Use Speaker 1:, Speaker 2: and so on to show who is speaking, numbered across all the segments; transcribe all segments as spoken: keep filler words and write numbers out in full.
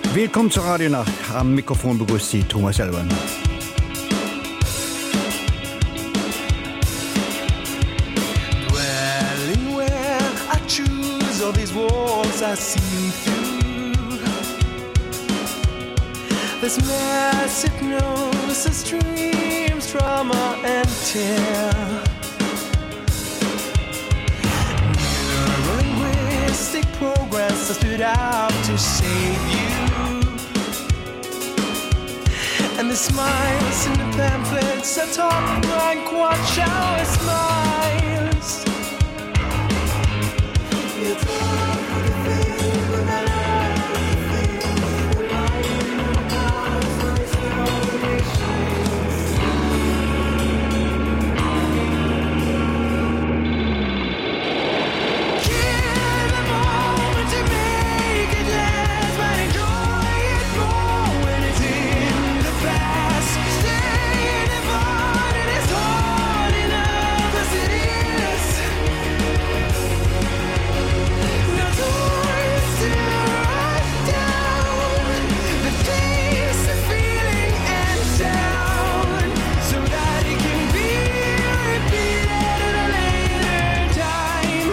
Speaker 1: Willkommen zur Radionacht. Am Mikrofon begrüßt Sie Thomas Elban.
Speaker 2: Dwelling where I choose, all these walls I see through. This mass hypnosis, dreams, trauma and tear. Neurolinguistic progress that stood out to save you. And the smiles in the pamphlets that talk like watch our smiles. You talk of the thing, but I love the thing. The light in the house, my foundations. Kill the moment to make it last, but enjoy it more when it's in the past. Stay in the fun, it is hard enough as it is. Now toys to write down the taste, the feeling and sound, so that it can be repeated at a later time.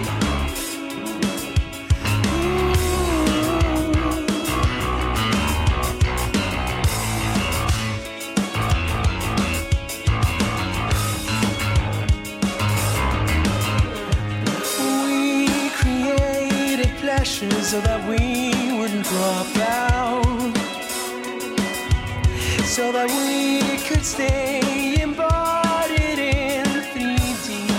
Speaker 2: We created pleasure so that we wouldn't drop out, so that we could stay embodied in three D.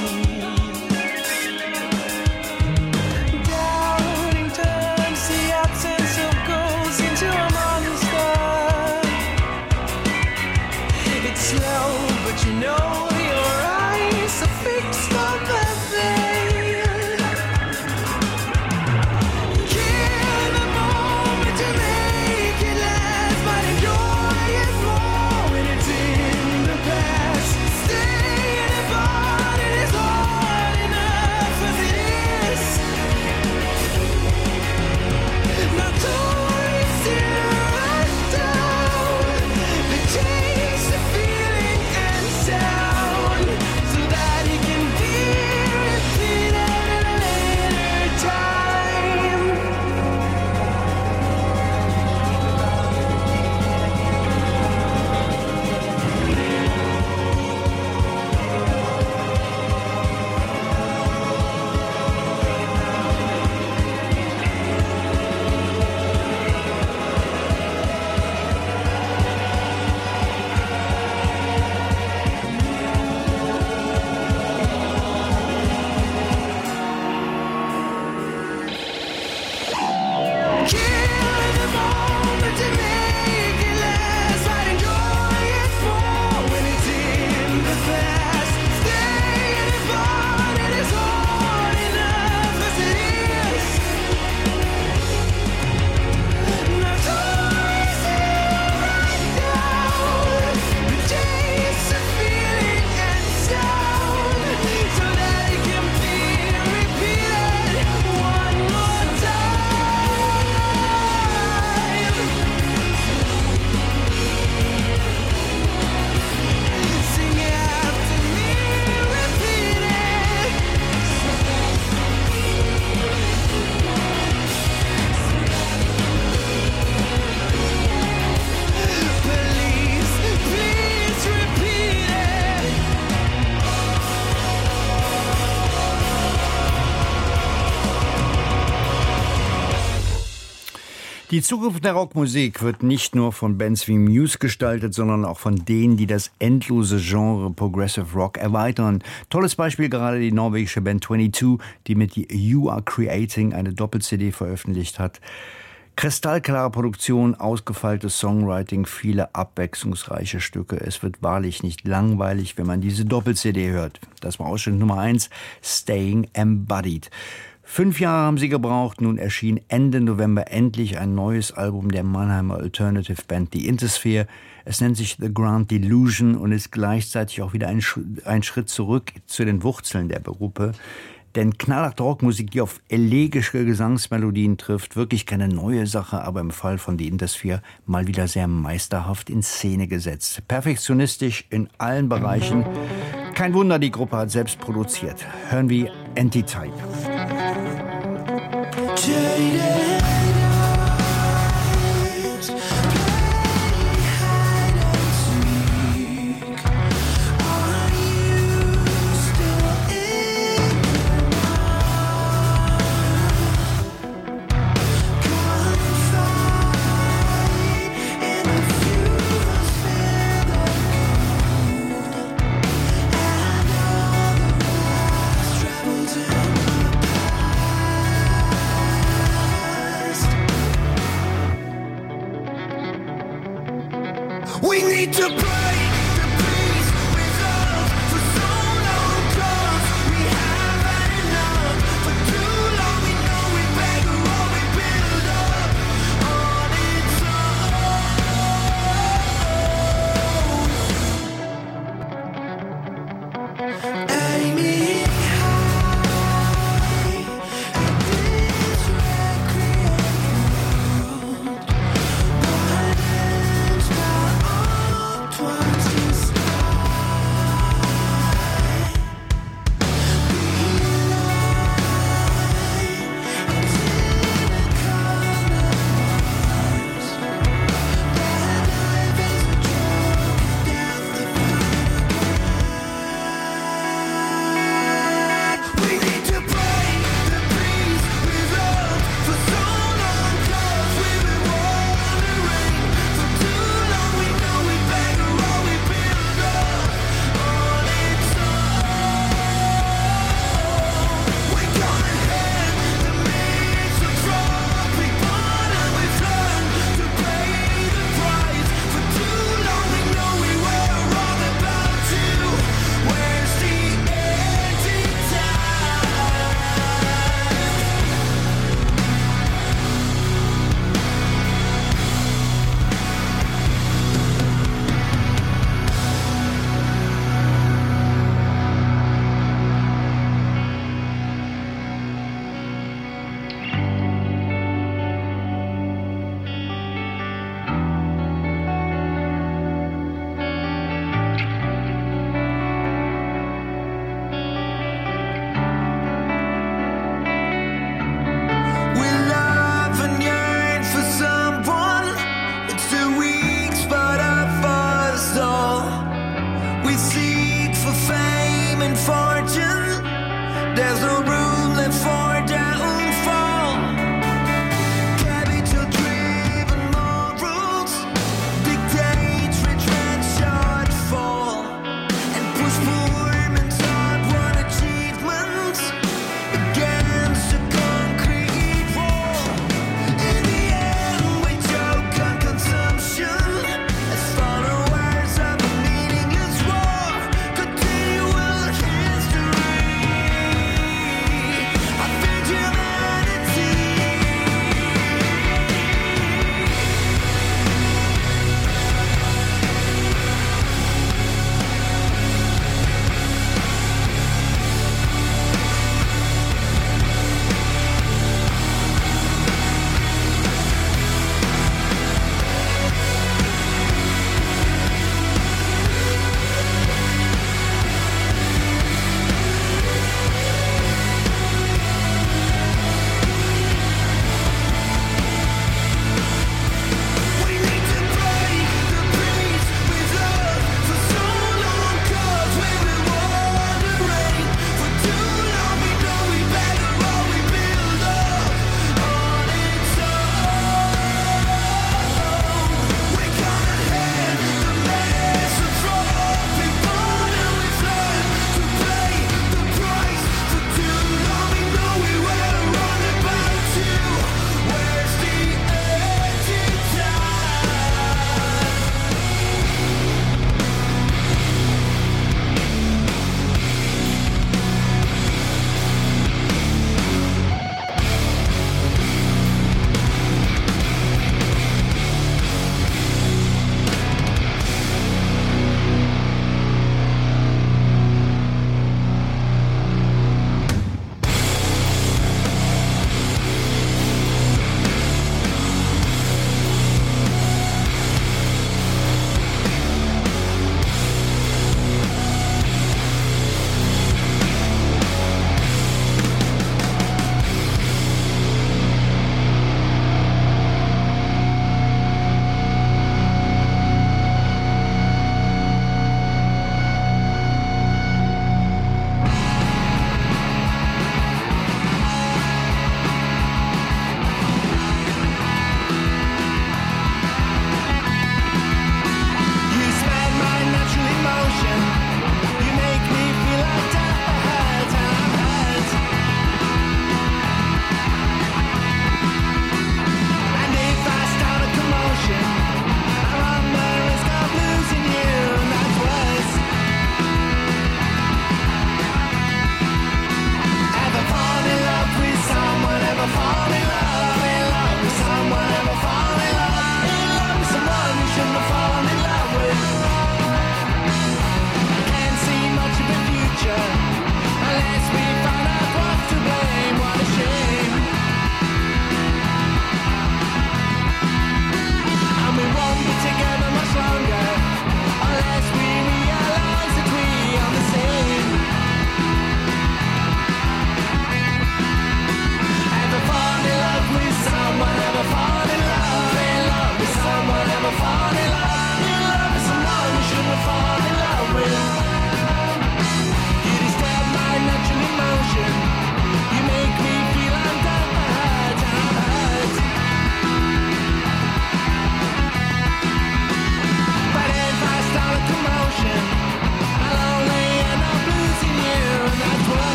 Speaker 2: Doubting turns the absence of goals into a monster. It's slow, but you know your eyes are fixed on the veil. Kill the moment to make it last, but enjoy it more when it's in the past. Stay in the fun, it is hard enough as it is. Now toys to write down the taste, the feeling and sound, so that it can be repeated at a later time. Kill the moment to make it last, but enjoy it more when it's in the past. Stay in the fun, it is hard enough as it is. Now toys to write down the taste, the feeling and sound, so that it can be repeated one more time. Sing after me, repeat it. Please, please repeat it.
Speaker 1: Die Zukunft der Rockmusik wird nicht nur von Bands wie Muse gestaltet, sondern auch von denen, die das endlose Genre Progressive Rock erweitern. Tolles Beispiel gerade die norwegische Band zweiundzwanzig, die mit You Are Creating eine Doppel-C D veröffentlicht hat. Kristallklare Produktion, ausgefeiltes Songwriting, viele abwechslungsreiche Stücke. Es wird wahrlich nicht langweilig, wenn man diese Doppel-C D hört. Das war Ausschnitt Nummer eins, Staying Embodied. Fünf Jahre haben sie gebraucht, nun erschien Ende November endlich ein neues Album der Mannheimer Alternative Band The Intersphere. Es nennt sich The Grand Delusion und ist gleichzeitig auch wieder ein, Sch- ein Schritt zurück zu den Wurzeln der Gruppe. Denn knallharte Rockmusik, die auf elegische Gesangsmelodien trifft, wirklich keine neue Sache, aber im Fall von The Intersphere mal wieder sehr meisterhaft in Szene gesetzt. Perfektionistisch in allen Bereichen. Kein Wunder, die Gruppe hat selbst produziert. Hören wir Antitype.
Speaker 2: We need to break the peace with love for so long, 'cause we have had enough. For too long we know we beg or all we build up on its own. Aiming high at this recreating world, burdens my arm towards the sky. Being light is in a color Mars. That life is a joke, death the final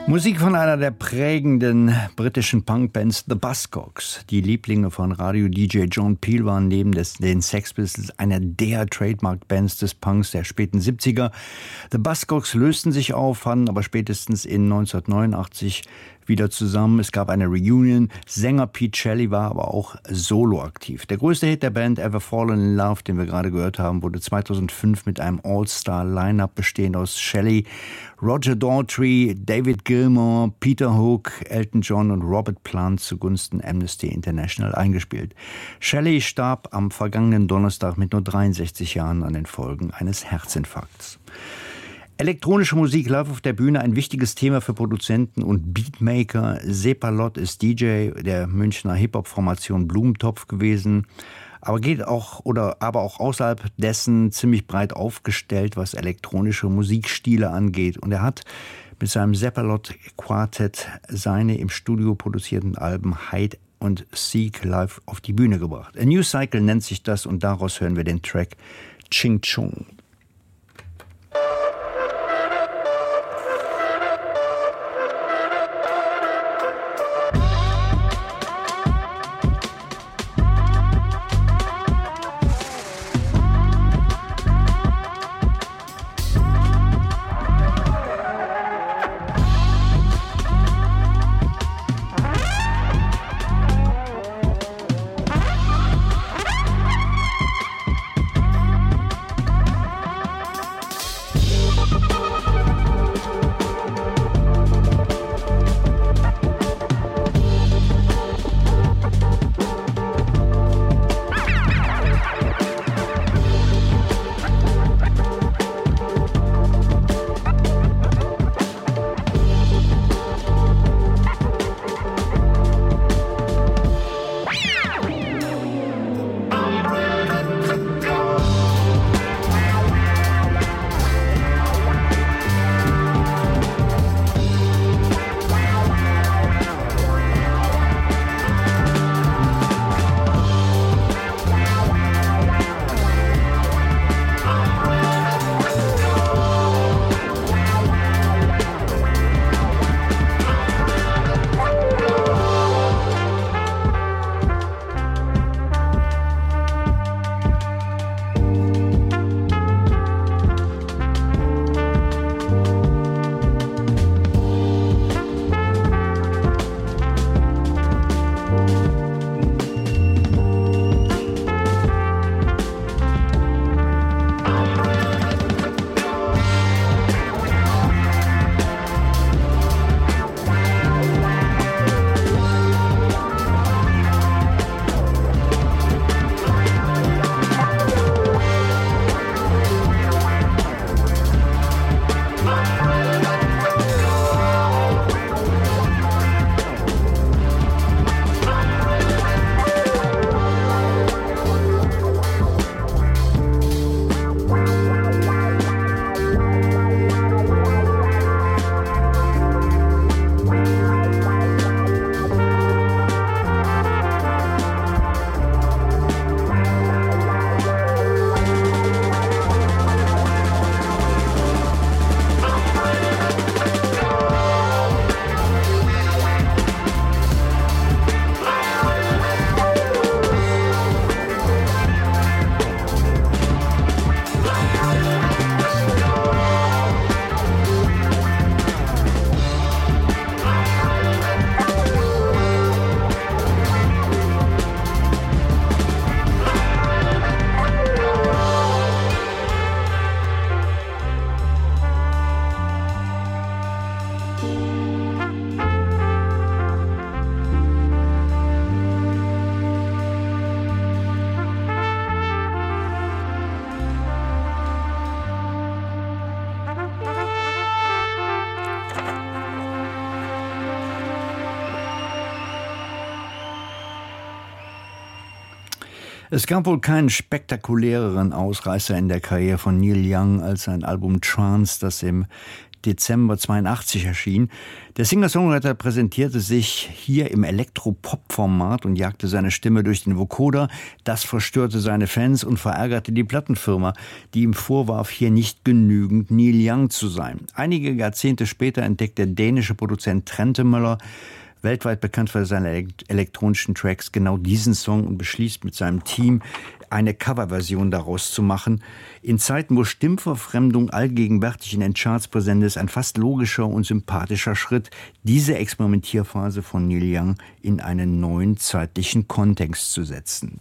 Speaker 1: Musik von einer der prägenden britischen Punkbands The Buzzcocks. Die Lieblinge von Radio-D J John Peel waren neben des, den Sex Pistols einer der Trademark-Bands des Punks der späten siebziger. The Buzzcocks lösten sich auf, fanden aber spätestens in neunzehnhundertneunundachtzig wieder zusammen. Es gab eine Reunion. Sänger Pete Shelley war aber auch solo aktiv. Der größte Hit der Band, Ever Fallen in Love, den wir gerade gehört haben, wurde zweitausendfünf mit einem All-Star-Line-Up bestehend aus Shelley, Roger Daltrey, David Gilmour, Peter Hook, Elton John und Robert Plant zugunsten Amnesty International eingespielt. Shelley starb am vergangenen Donnerstag mit nur dreiundsechzig Jahren an den Folgen eines Herzinfarkts. Elektronische Musik live auf der Bühne, ein wichtiges Thema für Produzenten und Beatmaker. Sepalot ist D J der Münchner Hip-Hop-Formation Blumentopf gewesen, aber geht auch oder aber auch außerhalb dessen ziemlich breit aufgestellt, was elektronische Musikstile angeht. Und er hat mit seinem Sepalot Quartett seine im Studio produzierten Alben Hide und Seek live auf die Bühne gebracht. A New Cycle nennt sich das und daraus hören wir den Track Ching Chung. Es gab wohl keinen spektakuläreren Ausreißer in der Karriere von Neil Young als sein Album Trance, das im Dezember zweiundachtzig erschien. Der Singer-Songwriter präsentierte sich hier im Elektro-Pop-Format und jagte seine Stimme durch den Vocoder. Das verstörte seine Fans und verärgerte die Plattenfirma, die ihm vorwarf, hier nicht genügend Neil Young zu sein. Einige Jahrzehnte später entdeckt der dänische Produzent Trentemøller, weltweit bekannt für seine elektronischen Tracks, genau diesen Song und beschließt mit seinem Team, eine Coverversion daraus zu machen. In Zeiten, wo Stimmverfremdung allgegenwärtig in den Charts präsent ist, ein fast logischer und sympathischer Schritt, diese Experimentierphase von Neil Young in einen neuen zeitlichen Kontext zu setzen.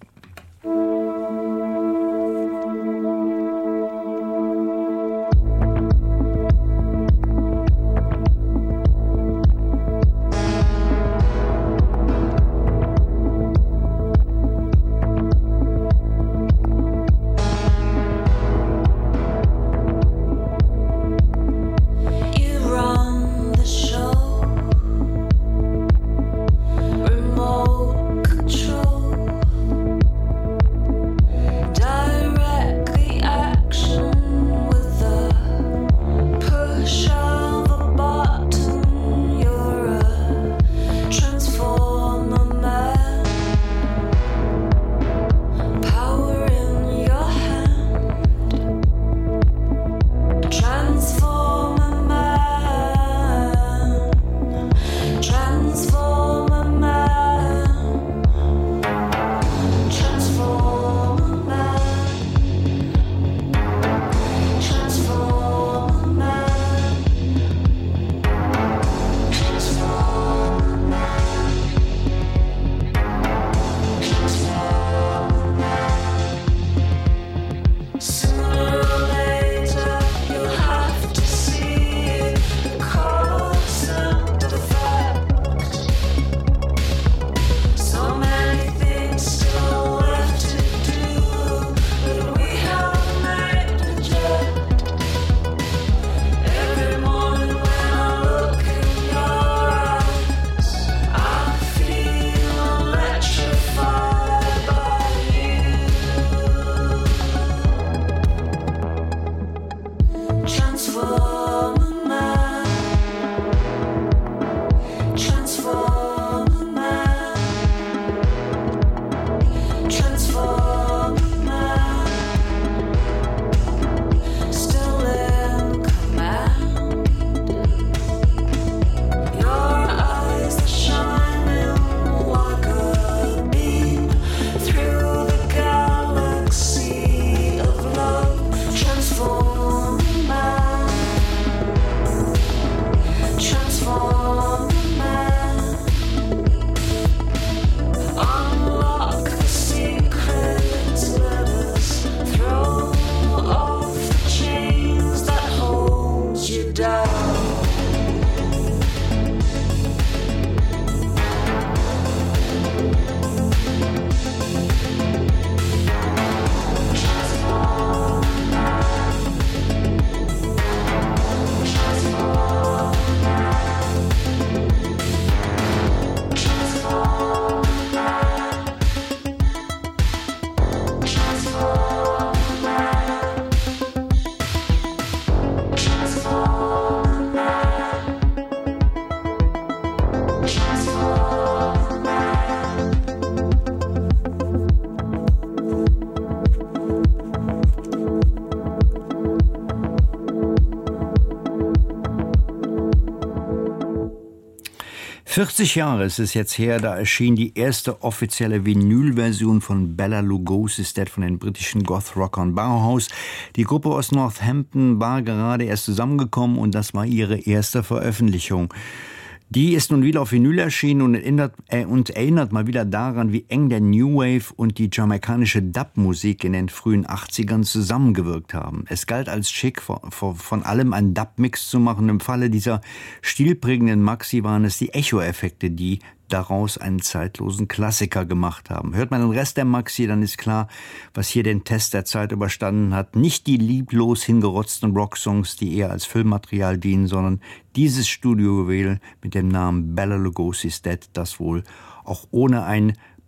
Speaker 1: vierzig Jahre ist es jetzt her, da erschien die erste offizielle Vinylversion von Bela Lugosi's Dead von den britischen Goth-Rockern Bauhaus. Die Gruppe aus Northampton war gerade erst zusammengekommen und das war ihre erste Veröffentlichung. Die ist nun wieder auf Vinyl erschienen und erinnert, äh, und erinnert mal wieder daran, wie eng der New Wave und die jamaikanische Dub-Musik in den frühen achtzigern zusammengewirkt haben. Es galt als schick, von, von allem einen Dub-Mix zu machen. Im Falle dieser stilprägenden Maxi waren es die Echo-Effekte, die daraus einen zeitlosen Klassiker gemacht haben. Hört man den Rest der Maxi, dann ist klar, was hier den Test der Zeit überstanden hat. Nicht die lieblos hingerotzten Rocksongs, die eher als Filmmaterial dienen, sondern dieses Studiojuwel mit dem Namen Bela Lugosi's Dead, das wohl auch ohne ein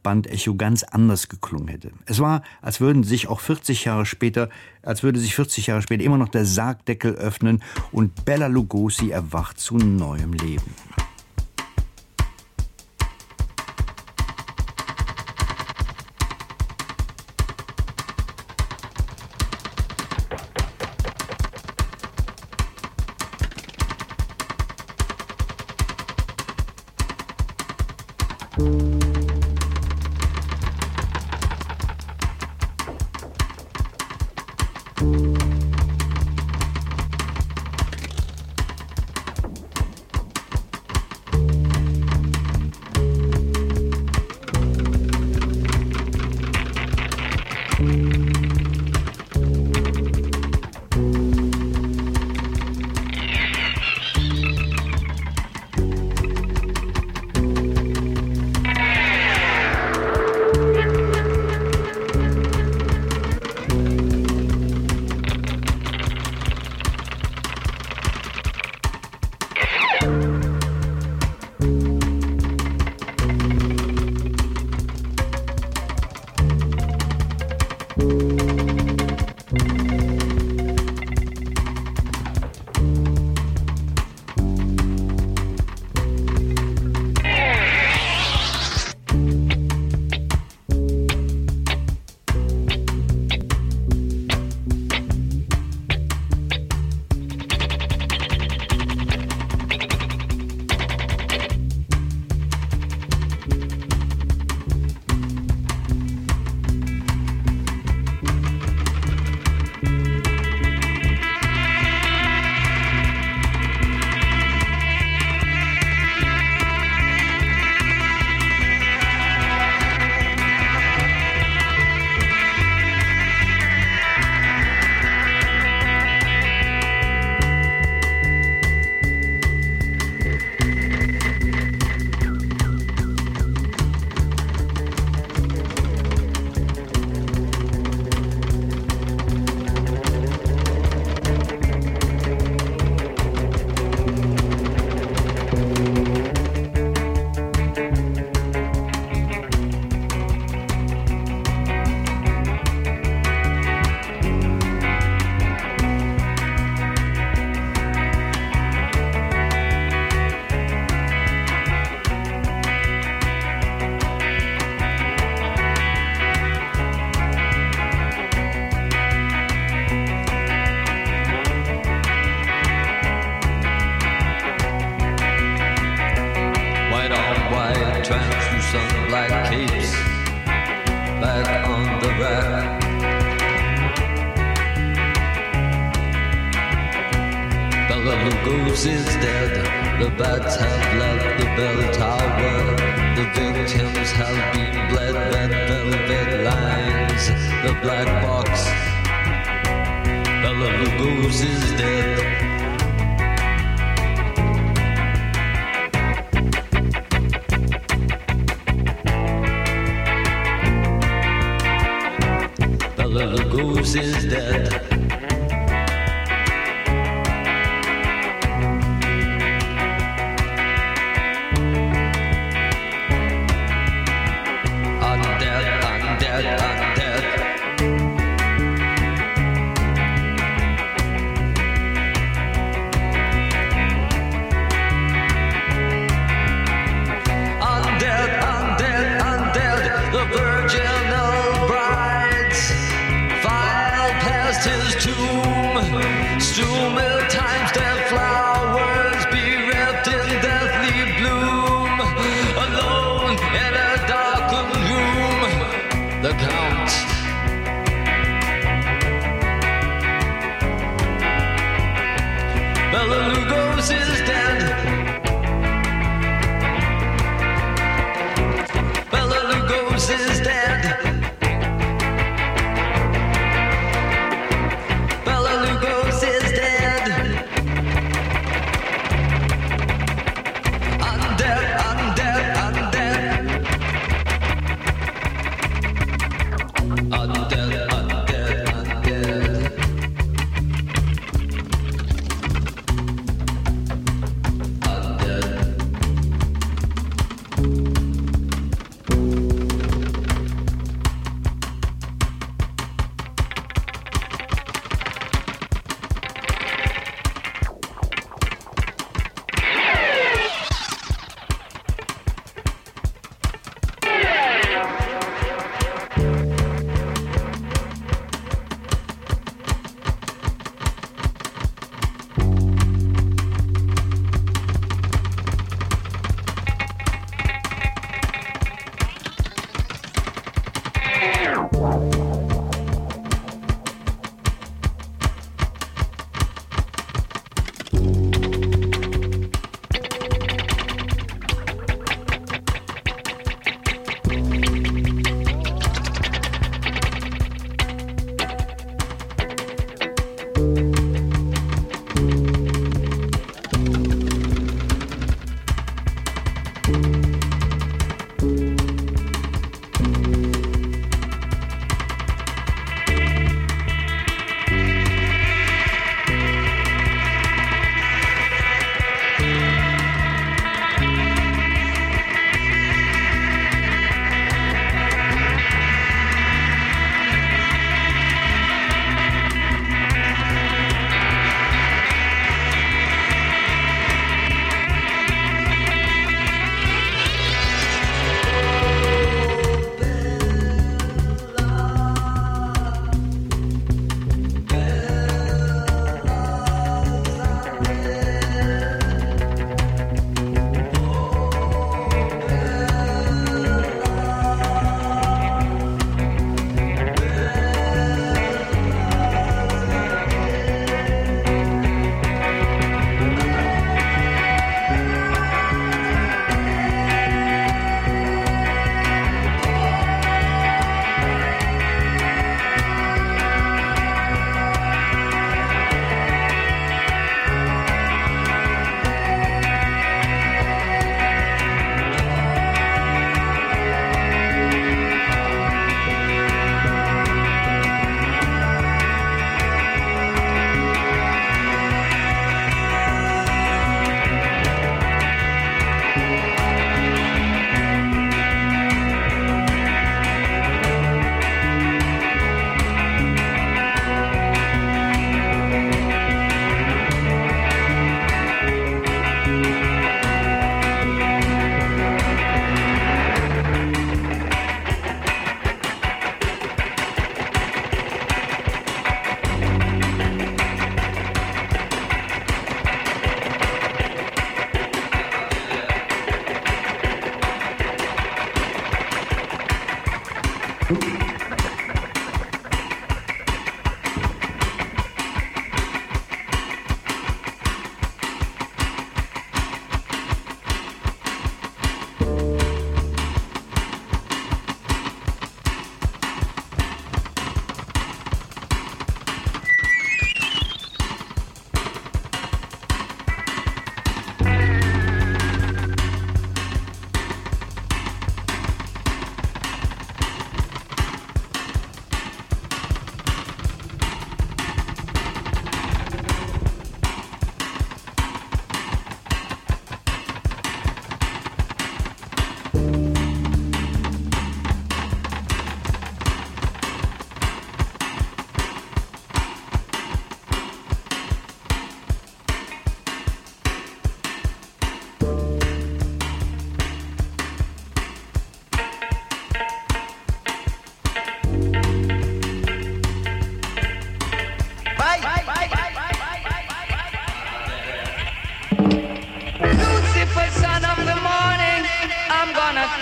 Speaker 1: Bandecho ganz anders geklungen hätte. Es war, als würden sich auch vierzig Jahre später, als würde sich vierzig Jahre später immer noch der Sargdeckel öffnen und Bela Lugosi erwacht zu neuem Leben.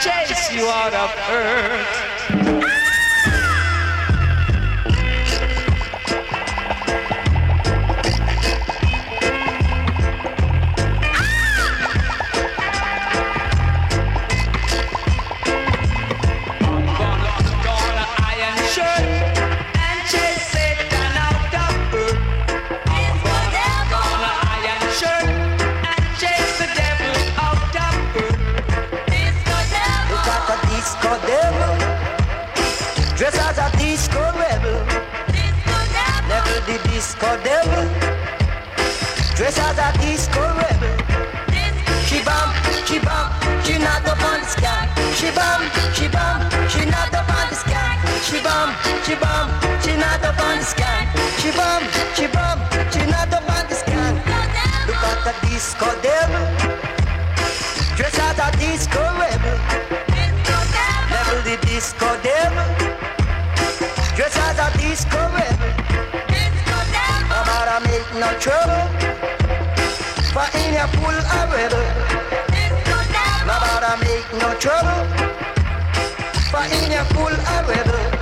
Speaker 3: chase you out of earth.
Speaker 4: Dress as a disco rebel, never the disco devil. Dress as a disco rebel. She bump, she bump, she not up on the sky. She bump, she bump, she not up on the sky. She bump, she bump, she not up on the sky. She bump, she bump, she not up on the sky. Look at the disco devil. Dress as a disco rebel, never the disco devil. Dress as a disco rebel. I'm about to make no trouble, but in your pool a rebel. I'm about to make no trouble, but in your pool a rebel.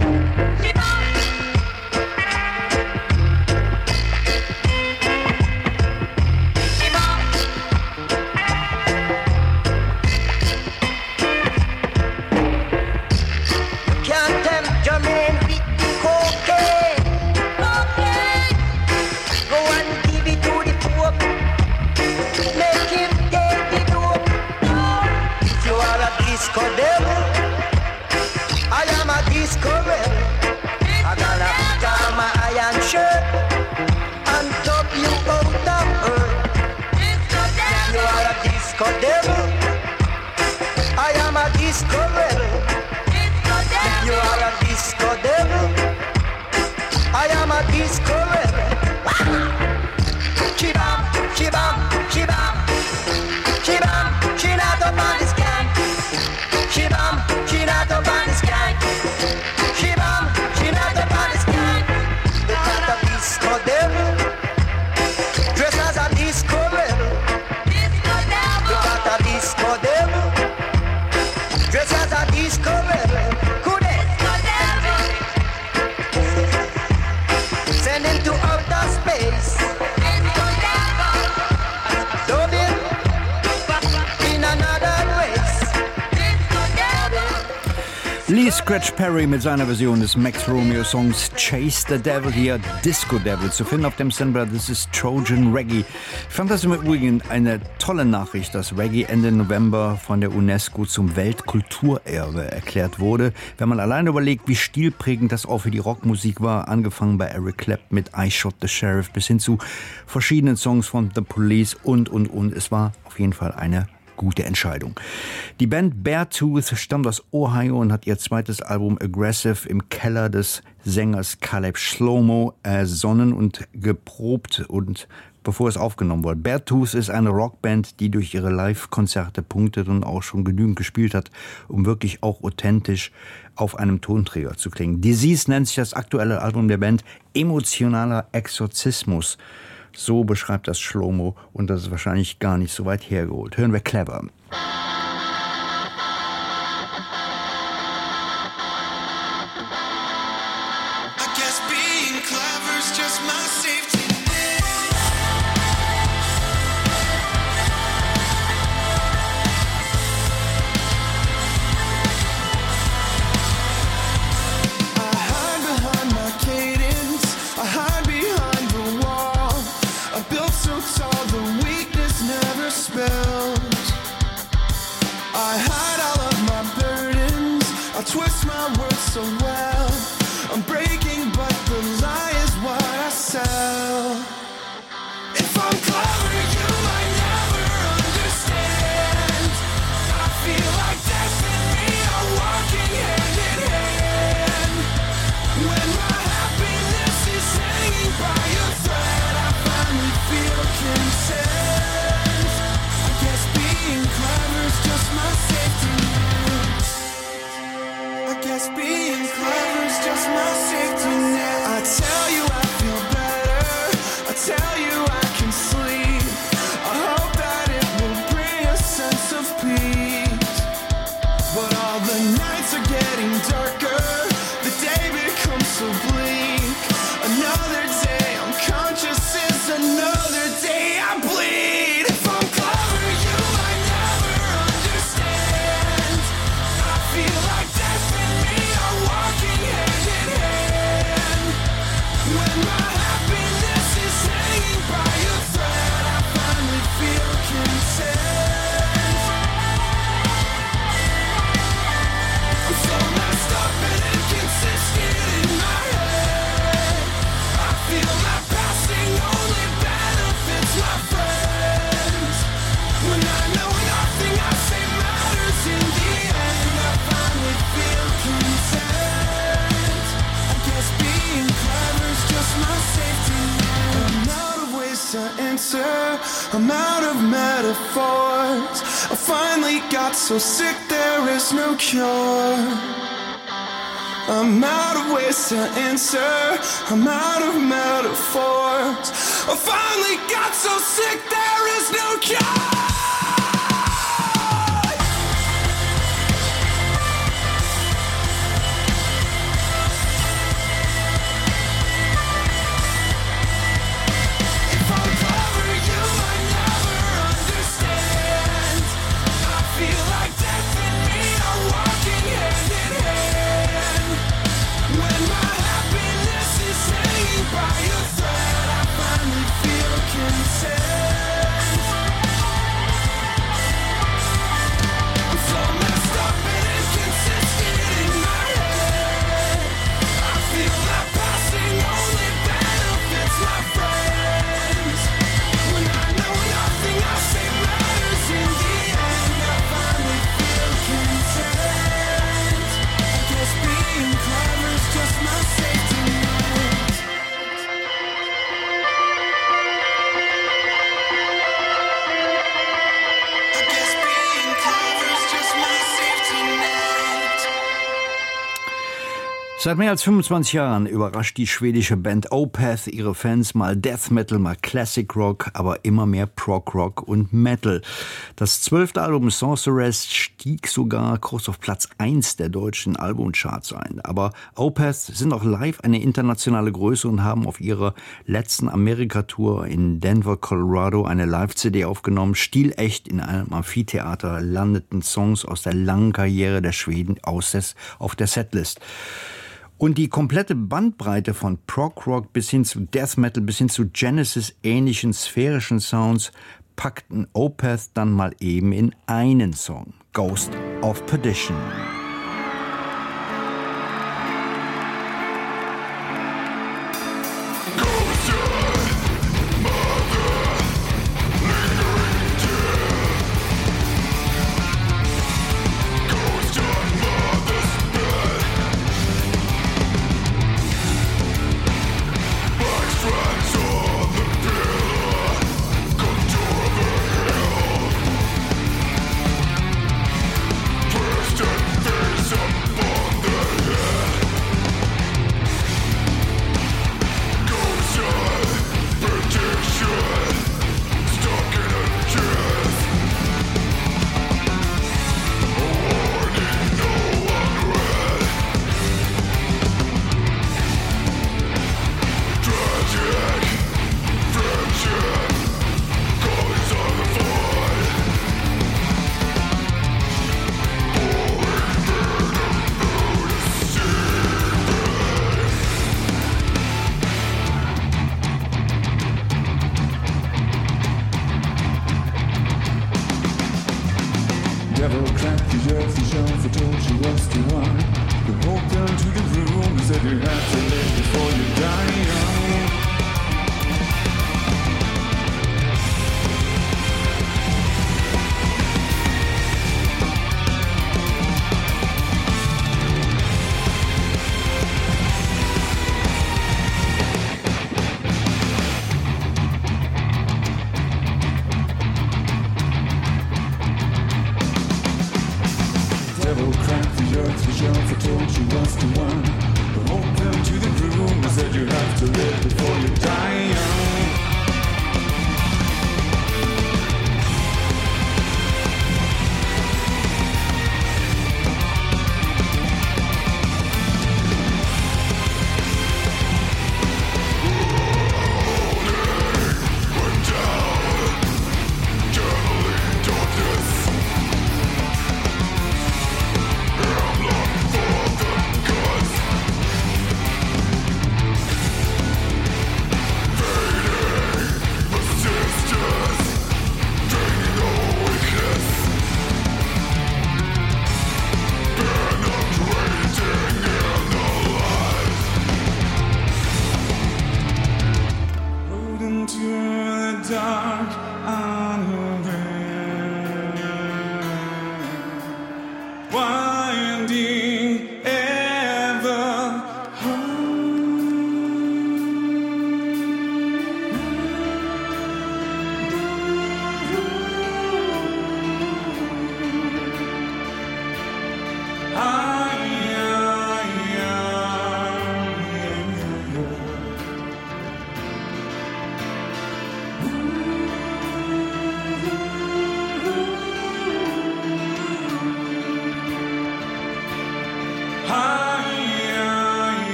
Speaker 4: Disco devil, I am a disco rebel. I gotta put on my iron shirt and top you out of earth. You are a disco devil, I am a disco rebel. You are a disco devil, I am a disco rebel. Chibam, chibam, chibam, chibam, she not up on the sky. She bum, she not up on the sky. She bum, she not up on the sky. Look at the disco devil, dressed as a disco rebel. Look at the disco devil, dressed as a disco rebel. Could it? Send him to outer space. Love him in another race.
Speaker 1: Lee Scratch Perry mit seiner Version des Max Romeo Songs Chase the Devil, hier Disco Devil, zu finden auf dem Sampler This is Trojan Reggae. Ich fand das im Übrigen eine tolle Nachricht, dass Reggae Ende November von der UNESCO zum Weltkulturerbe erklärt wurde. Wenn man alleine überlegt, wie stilprägend das auch für die Rockmusik war, angefangen bei Eric Clapton mit I Shot the Sheriff bis hin zu verschiedenen Songs von The Police und, und, und. Es war auf jeden Fall eine gute Entscheidung. Die Band Beartooth stammt aus Ohio und hat ihr zweites Album Aggressive im Keller des Sängers Caleb Shlomo ersonnen und geprobt und bevor es aufgenommen wurde. Beartooth ist eine Rockband, die durch ihre Live-Konzerte punktet und auch schon genügend gespielt hat, um wirklich auch authentisch auf einem Tonträger zu klingen. Disease nennt sich das aktuelle Album der Band, emotionaler Exorzismus. So beschreibt das Shlomo und das ist wahrscheinlich gar nicht so weit hergeholt. Hören wir Clever.
Speaker 2: Twist my words so well. I'm breaking, but the lie is what I sell. If I'm clever, you might never understand. I feel like destiny are walking hand in hand. When my happiness is hanging by a thread, I finally feel consent. I guess being clever's just my safety net. I guess being clever's just my safety net. I tell you I feel better, I tell you I can sleep. I hope that it will bring a sense of peace. answer. I'm out of metaphors. I finally got so sick there is no cure. I'm out of ways to answer. I'm out of metaphors. I finally got so sick there is no cure.
Speaker 1: Seit mehr als fünfundzwanzig Jahren überrascht die schwedische Band Opeth ihre Fans, mal Death Metal, mal Classic Rock, aber immer mehr Prog Rock und Metal. Das zwölfte Album Sorceress stieg sogar kurz auf Platz eins der deutschen Albumcharts ein. Aber Opeth sind auch live eine internationale Größe und haben auf ihrer letzten Amerika-Tour in Denver, Colorado eine Live-C D aufgenommen. Stilecht in einem Amphitheater landeten Songs aus der langen Karriere der Schweden aus des, auf der Setlist. Und die komplette Bandbreite von Prog-Rock bis hin zu Death Metal, bis hin zu Genesis-ähnlichen sphärischen Sounds packten Opeth dann mal eben in einen Song, Ghost of Perdition.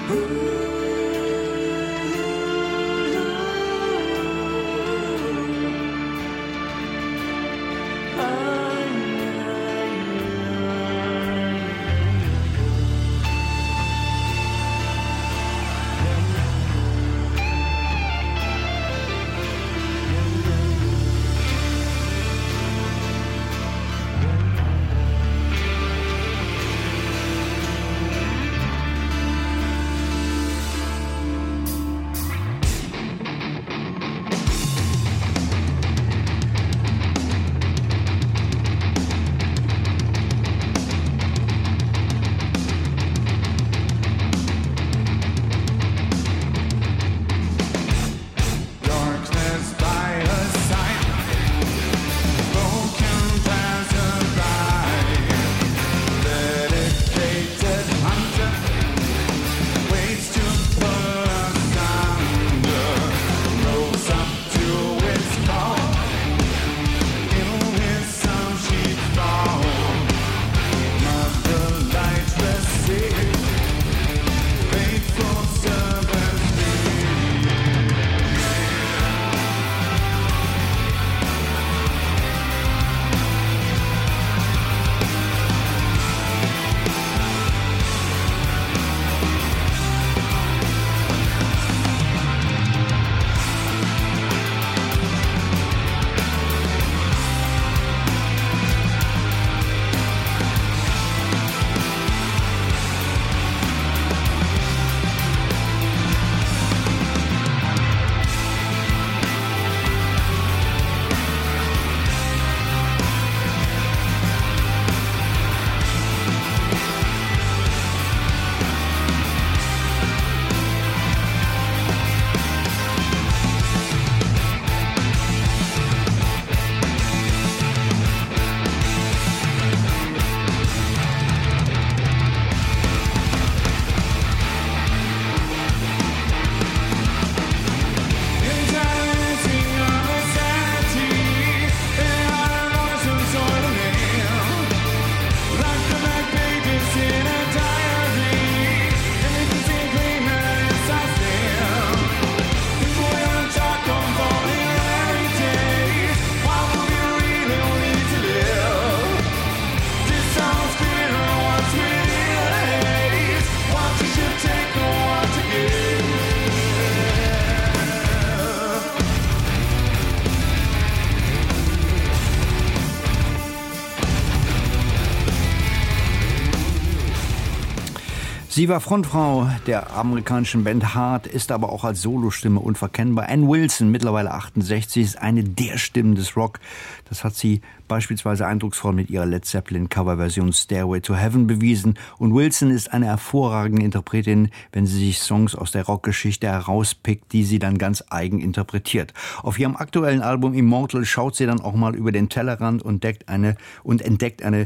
Speaker 1: Sie war Frontfrau der amerikanischen Band Heart, ist aber auch als Solostimme unverkennbar. Ann Wilson, mittlerweile achtundsechzig, ist eine der Stimmen des Rock. Das hat sie beispielsweise eindrucksvoll mit ihrer Led Zeppelin Coverversion Stairway to Heaven bewiesen. Und Wilson ist eine hervorragende Interpretin, wenn sie sich Songs aus der Rockgeschichte herauspickt, die sie dann ganz eigen interpretiert. Auf ihrem aktuellen Album Immortal schaut sie dann auch mal über den Tellerrand und entdeckt eine, und entdeckt eine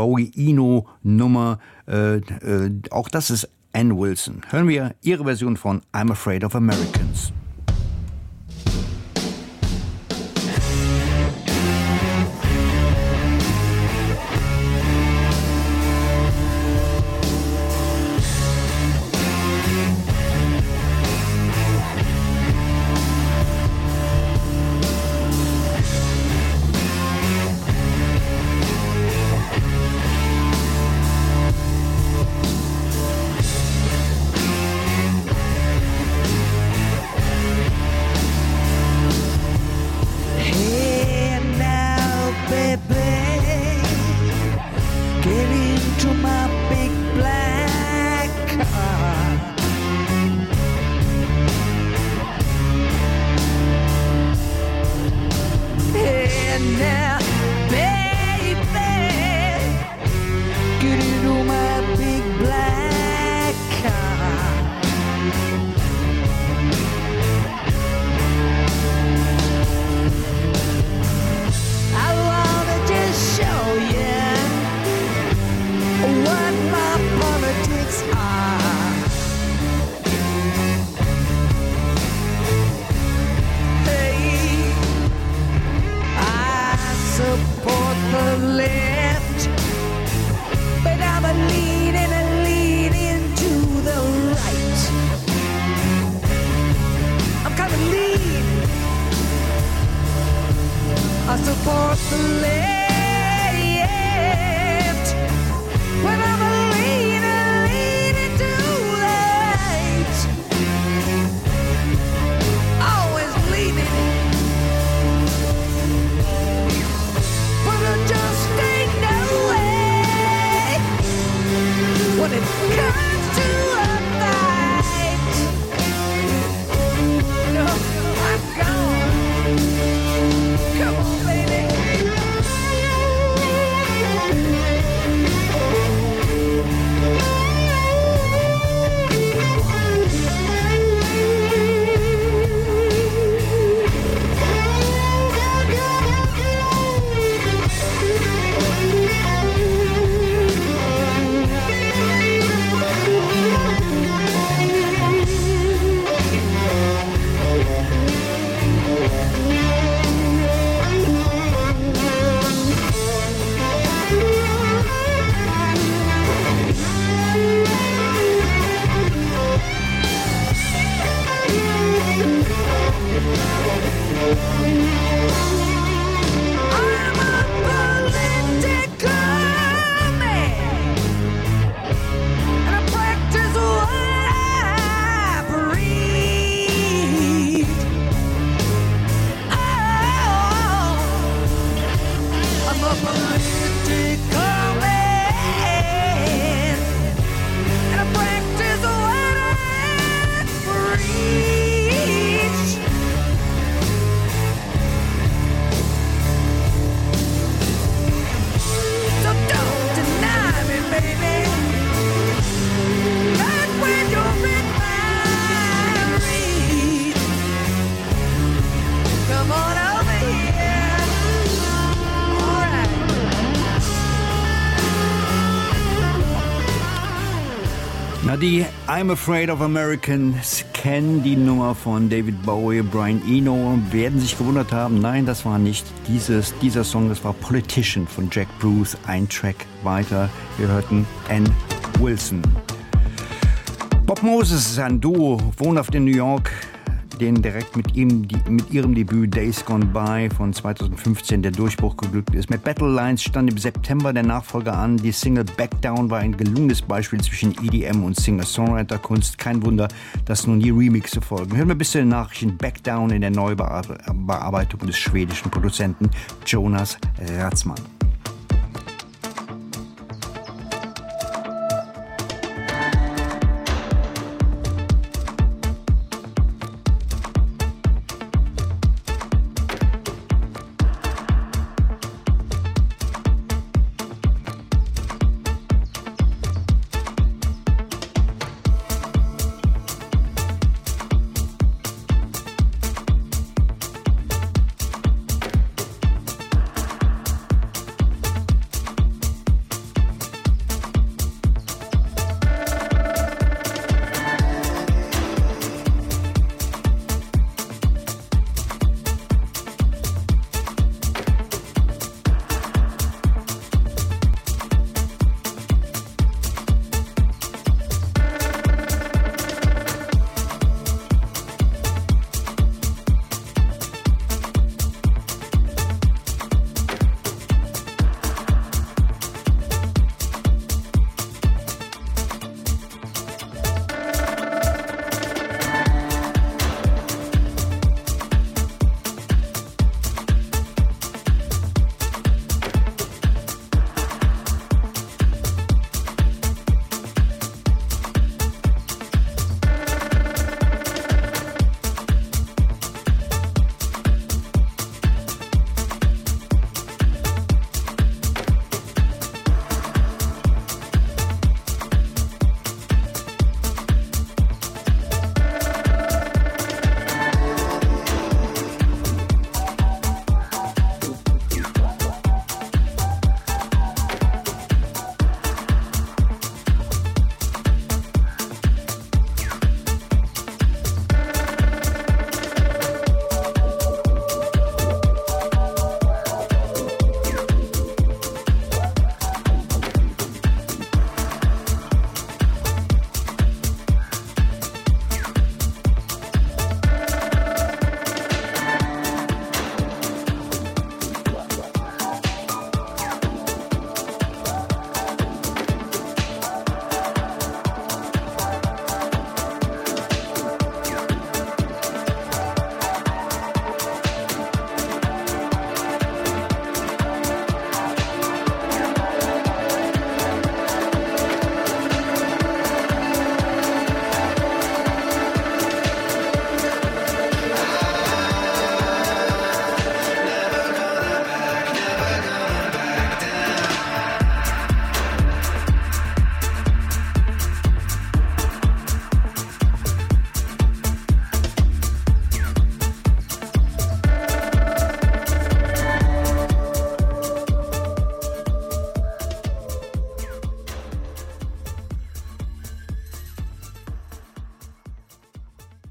Speaker 1: Bowie-Eno-Nummer. Äh, äh, auch das ist Ann Wilson. Hören wir ihre Version von I'm Afraid of Americans.
Speaker 2: What
Speaker 1: Na, die I'm Afraid of Americans kennen die Nummer von David Bowie, Brian Eno, werden sich gewundert haben. Nein, das war nicht dieses, dieser Song, das war Politician von Jack Bruce. Ein Track weiter. Wir hörten Ann Wilson. Bob Moses ist ein Duo, wohnhaft in New York, denen direkt mit ihm, die, mit ihrem Debüt Days Gone By von zweitausendfünfzehn der Durchbruch geglückt ist. Mit Battle Lines stand im September der Nachfolger an. Die Single Back Down war ein gelungenes Beispiel zwischen E D M und Singer-Songwriter-Kunst. Kein Wunder, dass nun die Remixe folgen. Hören wir bis zu den Nachrichten Back Down in der Neubearbeitung des schwedischen Produzenten Jonas Ratzmann.